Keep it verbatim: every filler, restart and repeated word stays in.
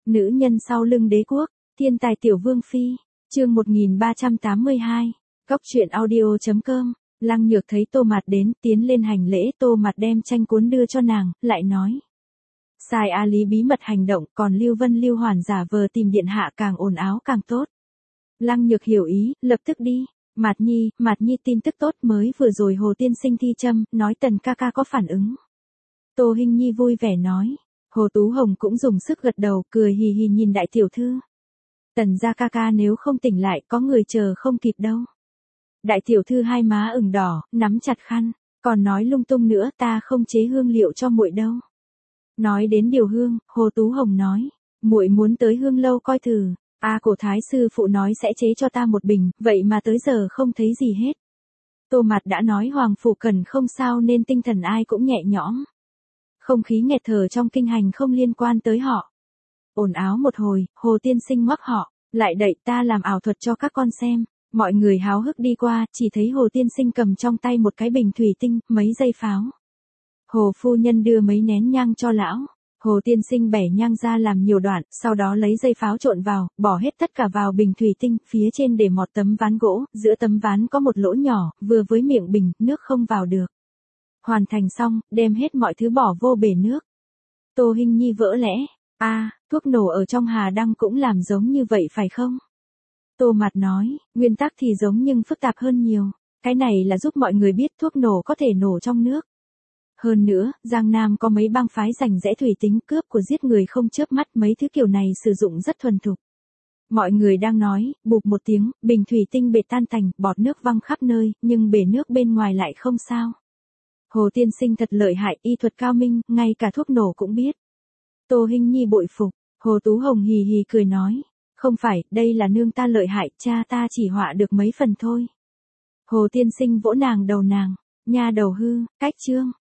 Nữ nhân sau lưng đế quốc, thiên tài tiểu vương phi, chương một nghìn ba trăm tám mươi hai, góc truyện audio chấm com. Lăng Nhược thấy Tô Mạt đến, tiến lên hành lễ, Tô Mạt đem tranh cuốn đưa cho nàng, lại nói. Sai A Lý bí mật hành động, còn Lưu Vân Lưu Hoàn giả vờ tìm điện hạ càng ồn áo càng tốt. Lăng Nhược hiểu ý, lập tức đi. Mạt Nhi, Mạt Nhi tin tức tốt mới vừa rồi Hồ tiên sinh thi châm, nói Tần ca ca có phản ứng. Tô Hinh Nhi vui vẻ nói. Hồ Tú Hồng cũng dùng sức gật đầu, cười hì hì nhìn đại tiểu thư. Tần gia ca ca nếu không tỉnh lại, có người chờ không kịp đâu. Đại tiểu thư hai má ửng đỏ, nắm chặt khăn, còn nói lung tung nữa, ta không chế hương liệu cho muội đâu. Nói đến điều hương, Hồ Tú Hồng nói, muội muốn tới hương lâu coi thử. A à, cổ thái sư phụ nói sẽ chế cho ta một bình, vậy mà tới giờ không thấy gì hết. Tô Mạt đã nói hoàng phủ cần không sao nên tinh thần ai cũng nhẹ nhõm. Không khí nghẹt thở trong kinh hành không liên quan tới họ. Ồn áo một hồi, Hồ tiên sinh ngoắc họ, lại đẩy ta làm ảo thuật cho các con xem. Mọi người háo hức đi qua, chỉ thấy Hồ tiên sinh cầm trong tay một cái bình thủy tinh, mấy dây pháo. Hồ phu nhân đưa mấy nén nhang cho lão. Hồ tiên sinh bẻ nhang ra làm nhiều đoạn, sau đó lấy dây pháo trộn vào, bỏ hết tất cả vào bình thủy tinh, phía trên để một tấm ván gỗ, giữa tấm ván có một lỗ nhỏ, vừa với miệng bình, nước không vào được. Hoàn thành xong, đem hết mọi thứ bỏ vô bể nước. Tô Hinh Nhi vỡ lẽ, a, à, thuốc nổ ở trong Hà Đăng cũng làm giống như vậy phải không? Tô Mạt nói, nguyên tắc thì giống nhưng phức tạp hơn nhiều. Cái này là giúp mọi người biết thuốc nổ có thể nổ trong nước. Hơn nữa, Giang Nam có mấy bang phái rành rẽ thủy tính cướp của giết người không chớp mắt, mấy thứ kiểu này sử dụng rất thuần thục. Mọi người đang nói, bụp một tiếng, bình thủy tinh bệt tan tành, bọt nước văng khắp nơi, nhưng bể nước bên ngoài lại không sao. Hồ tiên sinh thật lợi hại, y thuật cao minh, ngay cả thuốc nổ cũng biết. Tô Hinh Nhi bội phục, Hồ Tú Hồng hì hì cười nói. Không phải, đây là nương ta lợi hại, cha ta chỉ họa được mấy phần thôi. Hồ tiên sinh vỗ nàng đầu nàng, nha đầu hư, cách chương.